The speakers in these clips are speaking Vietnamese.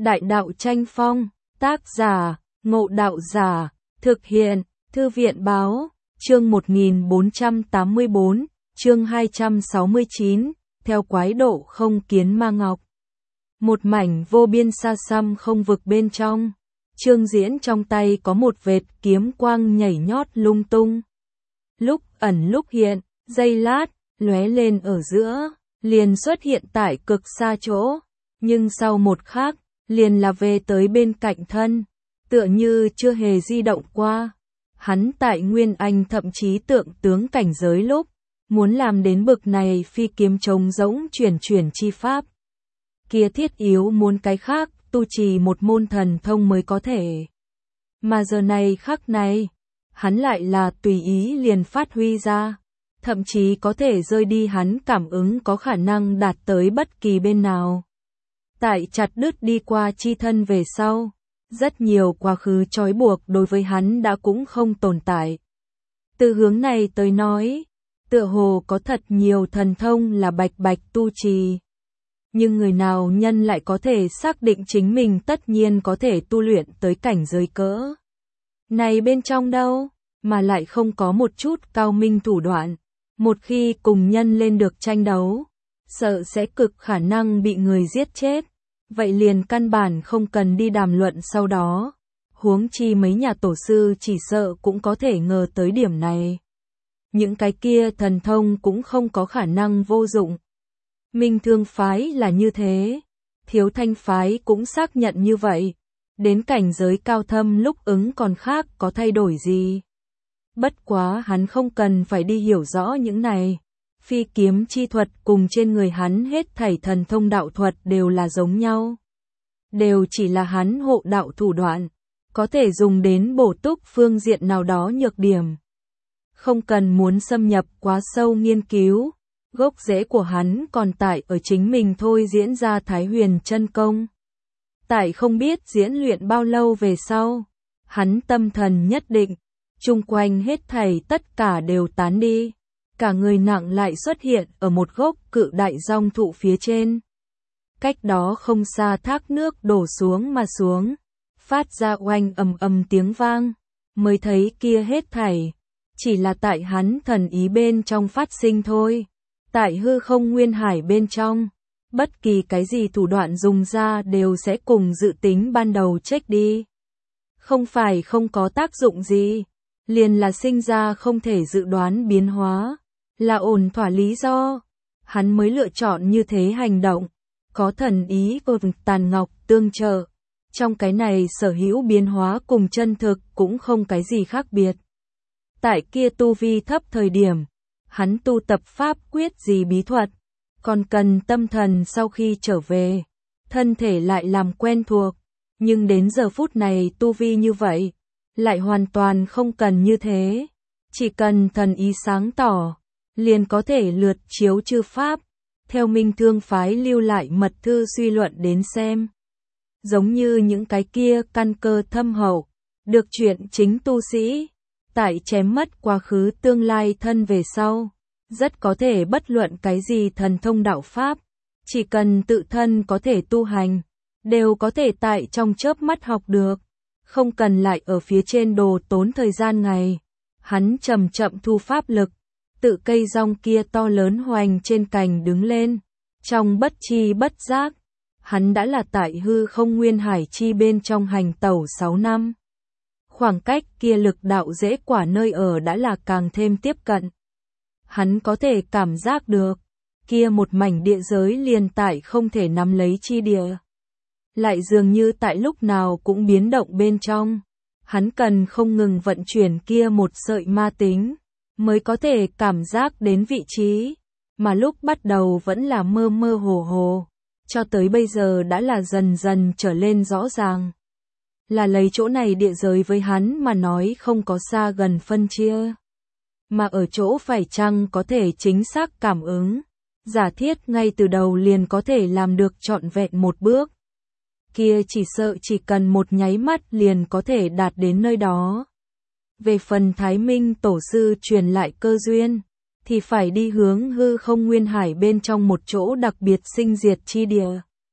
Đại đạo tranh phong, tác giả, Ngộ Đạo Giả, thực hiện, Thư viện Báo, chương 1484, chương 269, theo quái độ không kiến ma ngọc. Một mảnh vô biên xa xăm không vực bên trong, Trương Diễn trong tay có một vệt kiếm quang nhảy nhót lung tung. Lúc ẩn lúc hiện, giây lát, lóe lên ở giữa, liền xuất hiện tại cực xa chỗ, nhưng sau một khắc, liền là về tới bên cạnh thân, tựa như chưa hề di động qua. Hắn tại Nguyên Anh thậm chí tượng tướng cảnh giới lúc, muốn làm đến bực này phi kiếm trống rỗng chuyển chi pháp. Kia thiết yếu muốn cái khác, tu trì một môn thần thông mới có thể. Mà giờ này khắc này, hắn lại là tùy ý liền phát huy ra, thậm chí có thể rơi đi hắn cảm ứng có khả năng đạt tới bất kỳ bên nào. Tại chặt đứt đi qua chi thân về sau, rất nhiều quá khứ trói buộc đối với hắn đã cũng không tồn tại. Từ hướng này tới nói, tựa hồ có thật nhiều thần thông là bạch bạch tu trì. Nhưng người nào nhân lại có thể xác định chính mình tất nhiên có thể tu luyện tới cảnh giới cỡ này bên trong đâu, mà lại không có một chút cao minh thủ đoạn. Một khi cùng nhân lên được tranh đấu, sợ sẽ cực khả năng bị người giết chết. Vậy liền căn bản không cần đi đàm luận sau đó. Huống chi mấy nhà tổ sư chỉ sợ cũng có thể ngờ tới điểm này. Những cái kia thần thông cũng không có khả năng vô dụng. Minh Thương phái là như thế, Thiếu Thanh phái cũng xác nhận như vậy. Đến cảnh giới cao thâm lúc ứng còn khác có thay đổi gì. Bất quá hắn không cần phải đi hiểu rõ những này. Phi kiếm chi thuật cùng trên người hắn hết thảy thần thông đạo thuật đều là giống nhau. Đều chỉ là hắn hộ đạo thủ đoạn, có thể dùng đến bổ túc phương diện nào đó nhược điểm. Không cần muốn xâm nhập quá sâu nghiên cứu, gốc rễ của hắn còn tại ở chính mình thôi diễn ra Thái Huyền chân công. Tại không biết diễn luyện bao lâu về sau, hắn tâm thần nhất định, chung quanh hết thảy tất cả đều tán đi. Cả người nặng lại xuất hiện ở một gốc cự đại dong thụ phía trên. Cách đó không xa thác nước đổ xuống mà xuống, phát ra oanh ầm ầm tiếng vang, mới thấy kia hết thảy. Chỉ là tại hắn thần ý bên trong phát sinh thôi. Tại hư không nguyên hải bên trong, bất kỳ cái gì thủ đoạn dùng ra đều sẽ cùng dự tính ban đầu check đi. Không phải không có tác dụng gì, liền là sinh ra không thể dự đoán biến hóa. Là ổn thỏa lý do, hắn mới lựa chọn như thế hành động, có thần ý của Tàn Ngọc tương trợ. Trong cái này sở hữu biến hóa cùng chân thực cũng không cái gì khác biệt. Tại kia tu vi thấp thời điểm, hắn tu tập pháp quyết gì bí thuật, còn cần tâm thần sau khi trở về, thân thể lại làm quen thuộc, nhưng đến giờ phút này tu vi như vậy, lại hoàn toàn không cần như thế, chỉ cần thần ý sáng tỏ. Liền có thể lượt chiếu chư pháp, theo Minh Thương phái lưu lại mật thư suy luận đến xem. Giống như những cái kia căn cơ thâm hậu, được chuyện chính tu sĩ, tại chém mất quá khứ tương lai thân về sau, rất có thể bất luận cái gì thần thông đạo pháp, chỉ cần tự thân có thể tu hành, đều có thể tại trong chớp mắt học được, không cần lại ở phía trên đồ tốn thời gian ngày. Hắn chậm chậm thu pháp lực. Tự cây rong kia to lớn hoành trên cành đứng lên, trong bất chi bất giác, hắn đã là tại hư không nguyên hải chi bên trong hành tẩu 6 năm. Khoảng cách kia lực đạo dễ quả nơi ở đã là càng thêm tiếp cận. Hắn có thể cảm giác được, kia một mảnh địa giới liền tại không thể nắm lấy chi địa. Lại dường như tại lúc nào cũng biến động bên trong, hắn cần không ngừng vận chuyển kia một sợi ma tính. Mới có thể cảm giác đến vị trí, mà lúc bắt đầu vẫn là mơ mơ hồ hồ, cho tới bây giờ đã là dần dần trở lên rõ ràng. Là lấy chỗ này địa giới với hắn mà nói không có xa gần phân chia, mà ở chỗ phải chăng có thể chính xác cảm ứng, giả thiết ngay từ đầu liền có thể làm được trọn vẹn một bước. Kia chỉ sợ chỉ cần một nháy mắt liền có thể đạt đến nơi đó. Về phần Thái Minh tổ sư truyền lại cơ duyên, thì phải đi hướng hư không nguyên hải bên trong một chỗ đặc biệt sinh diệt chi địa.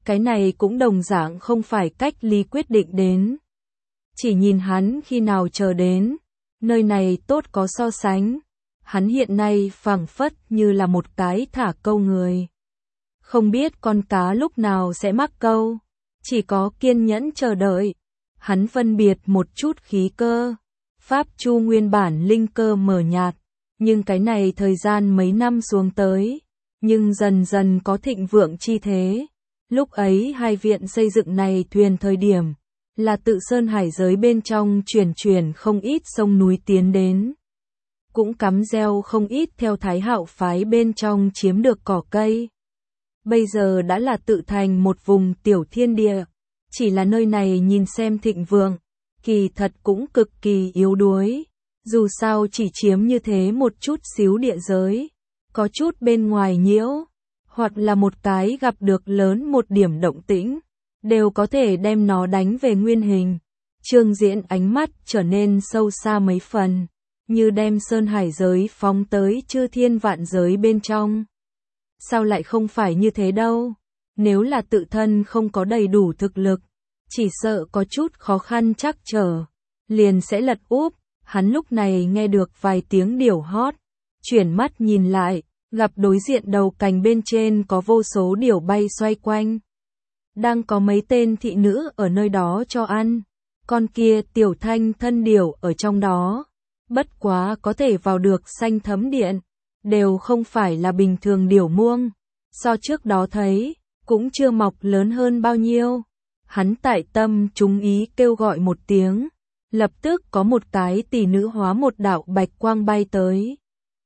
Cái này cũng đồng dạng không phải cách Ly quyết định đến. Chỉ nhìn hắn khi nào chờ đến, nơi này tốt có so sánh. Hắn hiện nay phảng phất như là một cái thả câu người. Không biết con cá lúc nào sẽ mắc câu, chỉ có kiên nhẫn chờ đợi. Hắn phân biệt một chút khí cơ. Pháp Chu nguyên bản linh cơ mờ nhạt, nhưng cái này thời gian mấy năm xuống tới, nhưng dần dần có thịnh vượng chi thế. Lúc ấy hai viện xây dựng này thuyền thời điểm, là tự sơn hải giới bên trong chuyển không ít sông núi tiến đến. Cũng cắm gieo không ít theo Thái Hạo phái bên trong chiếm được cỏ cây. Bây giờ đã là tự thành một vùng tiểu thiên địa, chỉ là nơi này nhìn xem thịnh vượng, kỳ thật cũng cực kỳ yếu đuối. Dù sao chỉ chiếm như thế một chút xíu địa giới, có chút bên ngoài nhiễu, hoặc là một cái gặp được lớn một điểm động tĩnh, đều có thể đem nó đánh về nguyên hình. Trương Diễn ánh mắt trở nên sâu xa mấy phần, như đem sơn hải giới phóng tới chư thiên vạn giới bên trong. Sao lại không phải như thế đâu? Nếu là tự thân không có đầy đủ thực lực, chỉ sợ có chút khó khăn trắc trở, liền sẽ lật úp. Hắn lúc này nghe được vài tiếng điểu hót, chuyển mắt nhìn lại, gặp đối diện đầu cành bên trên có vô số điểu bay xoay quanh. Đang có mấy tên thị nữ ở nơi đó cho ăn, con kia tiểu thanh thân điểu ở trong đó. Bất quá có thể vào được xanh thấm điện, đều không phải là bình thường điểu muông. So trước đó thấy, cũng chưa mọc lớn hơn bao nhiêu. Hắn tại tâm chúng ý kêu gọi một tiếng. Lập tức có một cái tỷ nữ hóa một đạo bạch quang bay tới.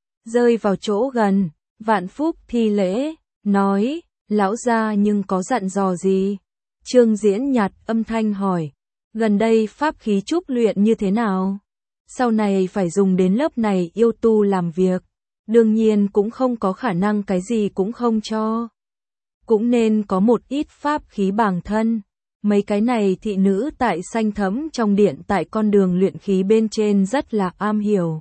Rơi vào chỗ gần, Vạn Phúc thi lễ, nói, lão gia nhưng có dặn dò gì? Trương Diễn nhạt âm thanh hỏi, gần đây pháp khí trúc luyện như thế nào? Sau này phải dùng đến lớp này yêu tu làm việc, đương nhiên cũng không có khả năng cái gì cũng không cho. Cũng nên có một ít pháp khí bản thân. Mấy cái này thị nữ tại xanh thấm trong điện tại con đường luyện khí bên trên rất là am hiểu.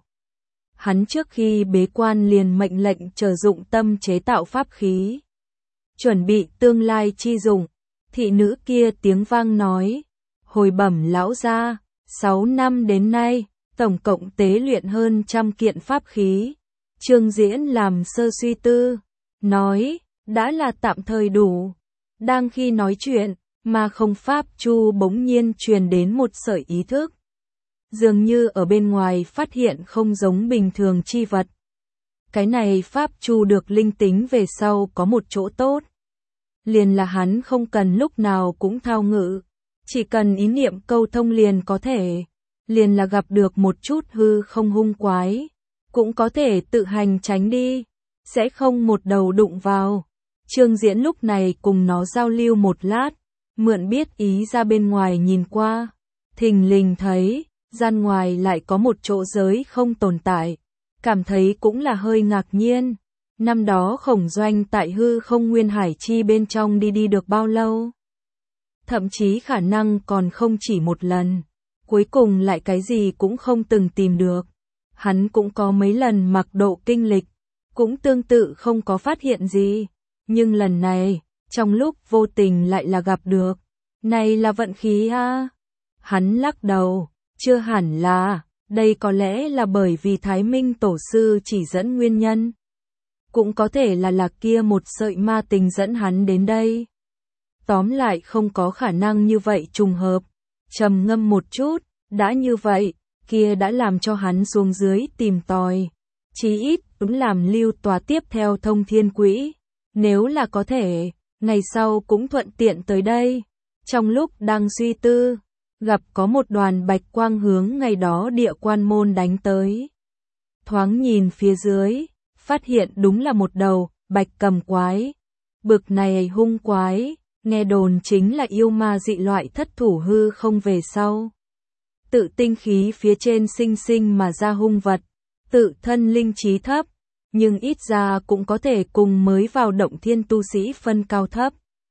Hắn trước khi bế quan liền mệnh lệnh chờ dụng tâm chế tạo pháp khí, chuẩn bị tương lai chi dụng. Thị nữ kia tiếng vang nói, hồi bẩm lão gia, 6 năm đến nay, tổng cộng tế luyện hơn 100 kiện pháp khí. Trương Diễn làm sơ suy tư, nói, đã là tạm thời đủ. Đang khi nói chuyện, mà không Pháp Chu bỗng nhiên truyền đến một sợi ý thức. Dường như ở bên ngoài phát hiện không giống bình thường chi vật. Cái này Pháp Chu được linh tính về sau có một chỗ tốt. Liền là hắn không cần lúc nào cũng thao ngữ, chỉ cần ý niệm câu thông liền có thể. Liền là gặp được một chút hư không hung quái, cũng có thể tự hành tránh đi, sẽ không một đầu đụng vào. Trương Diễn lúc này cùng nó giao lưu một lát, mượn biết ý ra bên ngoài nhìn qua, thình lình thấy, gian ngoài lại có một chỗ giới không tồn tại, cảm thấy cũng là hơi ngạc nhiên. Năm đó Khổng Doanh tại hư không nguyên hải chi bên trong đi được bao lâu? Thậm chí khả năng còn không chỉ một lần, cuối cùng lại cái gì cũng không từng tìm được. Hắn cũng có mấy lần mặc độ kinh lịch, cũng tương tự không có phát hiện gì, nhưng lần này, trong lúc vô tình lại là gặp được. Này là vận khí a. Hắn lắc đầu, chưa hẳn là, đây có lẽ là bởi vì Thái Minh tổ sư chỉ dẫn nguyên nhân. Cũng có thể là kia một sợi ma tình dẫn hắn đến đây. Tóm lại không có khả năng như vậy trùng hợp. Trầm ngâm một chút, đã như vậy, kia đã làm cho hắn xuống dưới tìm tòi. Chí ít, ứng làm lưu tòa tiếp theo thông thiên quỹ. Nếu là có thể, ngày sau cũng thuận tiện tới đây. Trong lúc đang suy tư, gặp có một đoàn bạch quang hướng ngày đó địa quan môn đánh tới. Thoáng nhìn phía dưới, phát hiện đúng là một đầu bạch cầm quái. Bực này hung quái, nghe đồn chính là yêu ma dị loại thất thủ hư không về sau. Tự tinh khí phía trên sinh sinh mà ra hung vật, tự thân linh trí thấp, nhưng ít ra cũng có thể cùng mới vào động thiên tu sĩ phân cao thấp.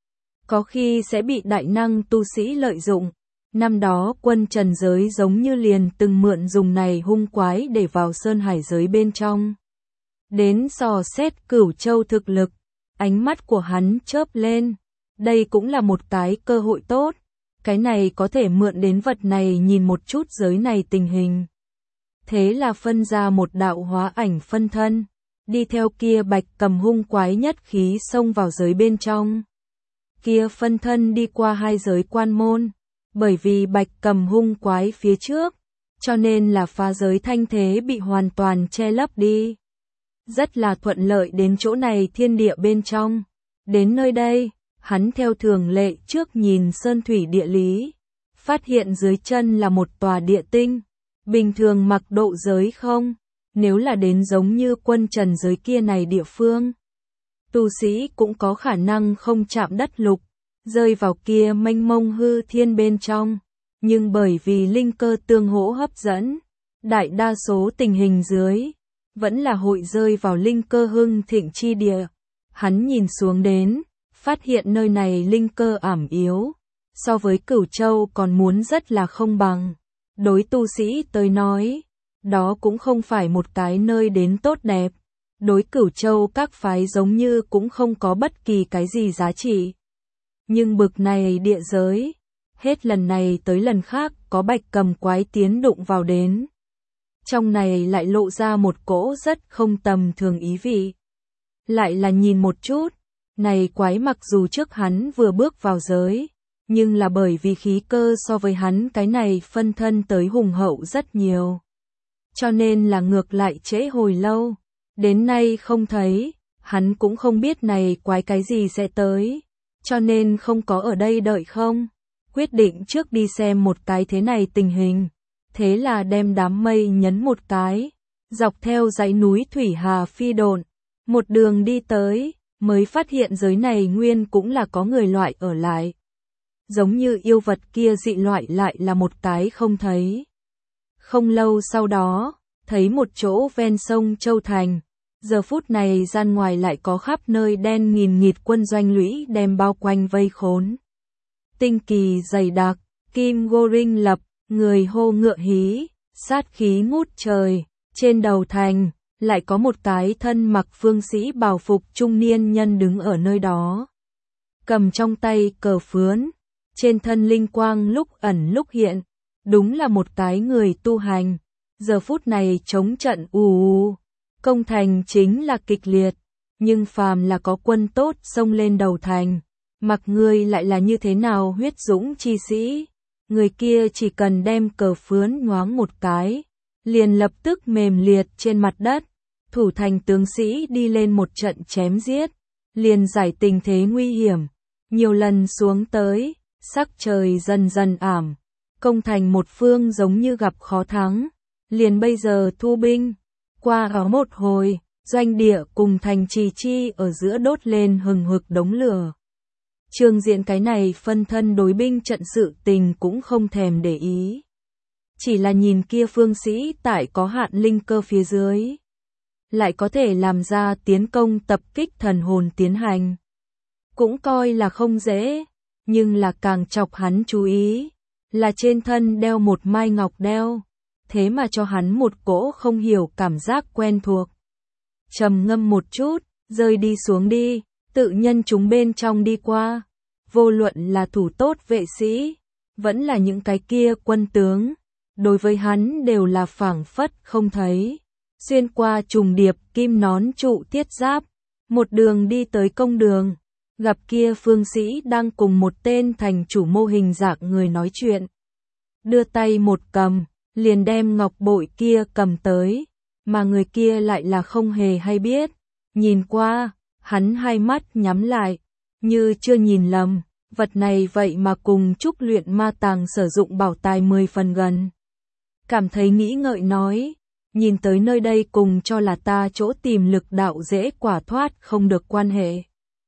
Có khi sẽ bị đại năng tu sĩ lợi dụng. Năm đó quân trần giới giống như liền từng mượn dùng này hung quái để vào sơn hải giới bên trong. Đến dò xét Cửu Châu thực lực, ánh mắt của hắn chớp lên, Đây cũng là một cái cơ hội tốt, cái này có thể mượn đến vật này nhìn một chút giới này tình hình. Thế là phân ra một đạo hóa ảnh phân thân, đi theo kia Bạch Cầm hung quái nhất khí xông vào giới bên trong. Kia phân thân đi qua 2 giới quan môn, bởi vì Bạch Cầm hung quái phía trước, cho nên là phá giới thanh thế bị hoàn toàn che lấp đi. Rất là thuận lợi đến chỗ này thiên địa bên trong. Đến nơi đây, hắn theo thường lệ trước nhìn sơn thủy địa lý, phát hiện dưới chân là một tòa địa tinh. Bình thường mặc độ giới không, nếu là đến giống như quân trần giới kia này địa phương, tu sĩ cũng có khả năng không chạm đất lục, rơi vào kia mênh mông hư thiên bên trong. Nhưng bởi vì linh cơ tương hỗ hấp dẫn, đại đa số tình hình dưới, vẫn là hội rơi vào linh cơ hưng thịnh chi địa. Hắn nhìn xuống đến, phát hiện nơi này linh cơ ảm yếu, so với Cửu Châu còn muốn rất là không bằng. Đối tu sĩ tới nói, đó cũng không phải một cái nơi đến tốt đẹp. Đối Cửu Châu các phái giống như cũng không có bất kỳ cái gì giá trị. Nhưng bực này địa giới, hết lần này tới lần khác có Bạch Cầm quái tiến đụng vào đến. Trong này lại lộ ra một cỗ rất không tầm thường ý vị. Lại là nhìn một chút, này quái mặc dù trước hắn vừa bước vào giới, nhưng là bởi vì khí cơ so với hắn cái này phân thân tới hùng hậu rất nhiều. Cho nên là ngược lại trễ hồi lâu, đến nay không thấy, hắn cũng không biết này quái cái gì sẽ tới, cho nên không có ở đây đợi không. Quyết định trước đi xem một cái thế này tình hình, thế là đem đám mây nhấn một cái, dọc theo dãy núi Thủy Hà phi độn, một đường đi tới, mới phát hiện giới này nguyên cũng là có người loại ở lại. Giống như yêu vật kia dị loại lại là một cái không thấy. Không lâu sau đó, thấy một chỗ ven sông Châu Thành, giờ phút này gian ngoài lại có khắp nơi đen nghìn nghịt quân doanh lũy đem bao quanh vây khốn. Tinh kỳ dày đặc, kim ngô rinh lập, người hô ngựa hí, sát khí ngút trời, trên đầu thành, lại có một cái thân mặc phương sĩ bào phục trung niên nhân đứng ở nơi đó. Cầm trong tay cờ phướn, trên thân linh quang lúc ẩn lúc hiện, đúng là một cái người tu hành. Giờ phút này chống trận công thành chính là kịch liệt, nhưng phàm là có quân tốt xông lên đầu thành, mặc người lại là như thế nào huyết dũng chi sĩ, người kia chỉ cần đem cờ phướn nhoáng một cái, liền lập tức mềm liệt trên mặt đất, thủ thành tướng sĩ đi lên một trận chém giết, liền giải tình thế nguy hiểm, nhiều lần xuống tới, sắc trời dần dần ảm, công thành một phương giống như gặp khó thắng, liền bây giờ thu binh, qua ở một hồi, doanh địa cùng thành trì chi ở giữa đốt lên hừng hực đống lửa. Trương Diễn cái này phân thân đối binh trận sự tình cũng không thèm để ý. Chỉ là nhìn kia phương sĩ tại có hạn linh cơ phía dưới, lại có thể làm ra tiến công tập kích thần hồn tiến hành. Cũng coi là không dễ, nhưng là càng chọc hắn chú ý, là trên thân đeo một mai ngọc đeo, thế mà cho hắn một cỗ không hiểu cảm giác quen thuộc. Trầm ngâm một chút, rơi đi xuống đi, tự nhân chúng bên trong đi qua, vô luận là thủ tốt vệ sĩ, vẫn là những cái kia quân tướng, đối với hắn đều là phảng phất không thấy. Xuyên qua trùng điệp kim nón trụ thiết giáp, một đường đi tới công đường, gặp kia phương sĩ đang cùng một tên thành chủ mô hình dạng người nói chuyện. Đưa tay một cầm, liền đem ngọc bội kia cầm tới, mà người kia lại là không hề hay biết. Nhìn qua, hắn hai mắt nhắm lại, như chưa nhìn lầm, vật này vậy mà cùng trúc luyện ma tàng sử dụng bảo tài 10 phần gần. Cảm thấy nghĩ ngợi nói, nhìn tới nơi đây cùng cho là ta chỗ tìm lực đạo dễ quả thoát không được quan hệ.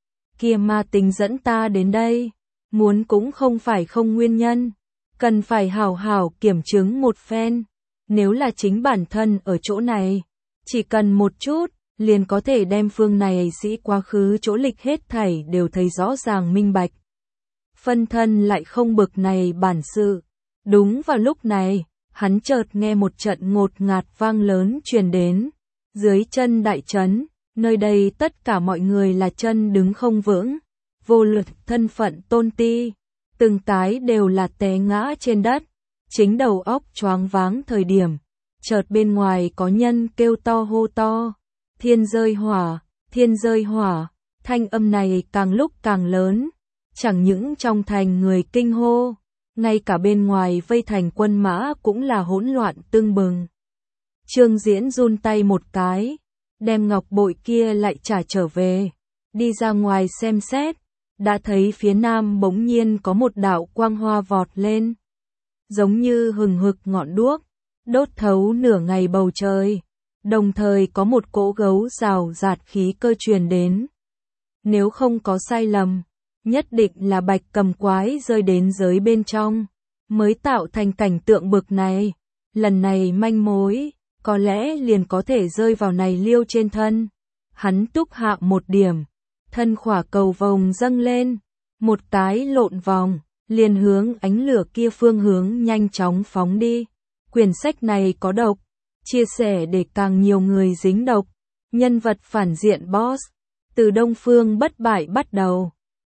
Kia ma tính dẫn ta đến đây, muốn cũng không phải không nguyên nhân, cần phải hảo hảo kiểm chứng một phen. Nếu là chính bản thân ở chỗ này, chỉ cần một chút, liền có thể đem phương này sĩ quá khứ chỗ lịch hết thảy đều thấy rõ ràng minh bạch. Phân thân lại không bực này bản sự. Đúng vào lúc này, hắn chợt nghe một trận ngột ngạt vang lớn truyền đến. Dưới chân đại trấn, nơi đây tất cả mọi người là chân đứng không vững. vô lực thân phận tôn ti, từng cái đều là té ngã trên đất, chính đầu óc choáng váng thời điểm, chợt bên ngoài có nhân kêu to hô to, thiên rơi hỏa, thanh âm này càng lúc càng lớn, chẳng những trong thành người kinh hô, ngay cả bên ngoài vây thành quân mã cũng là hỗn loạn tưng bừng. Trương Diễn run tay một cái, đem ngọc bội kia lại trả trở về, đi ra ngoài xem xét, đã thấy phía nam bỗng nhiên có một đạo quang hoa vọt lên, giống như hừng hực ngọn đuốc, đốt thấu nửa ngày bầu trời, đồng thời có một cỗ gấu rào rạt khí cơ truyền đến. Nếu không có sai lầm, nhất định là Bạch Cầm Quái rơi đến giới bên trong, mới tạo thành cảnh tượng bực này. Lần này manh mối, có lẽ liền có thể rơi vào này liêu trên thân. Hắn túc hạ một điểm, thân khỏa cầu vồng dâng lên, một cái lộn vòng, liền hướng ánh lửa kia phương hướng nhanh chóng phóng đi. Quyển sách này có độc, chia sẻ để càng nhiều người dính độc. Nhân vật phản diện boss, từ Đông Phương Bất Bại bắt đầu.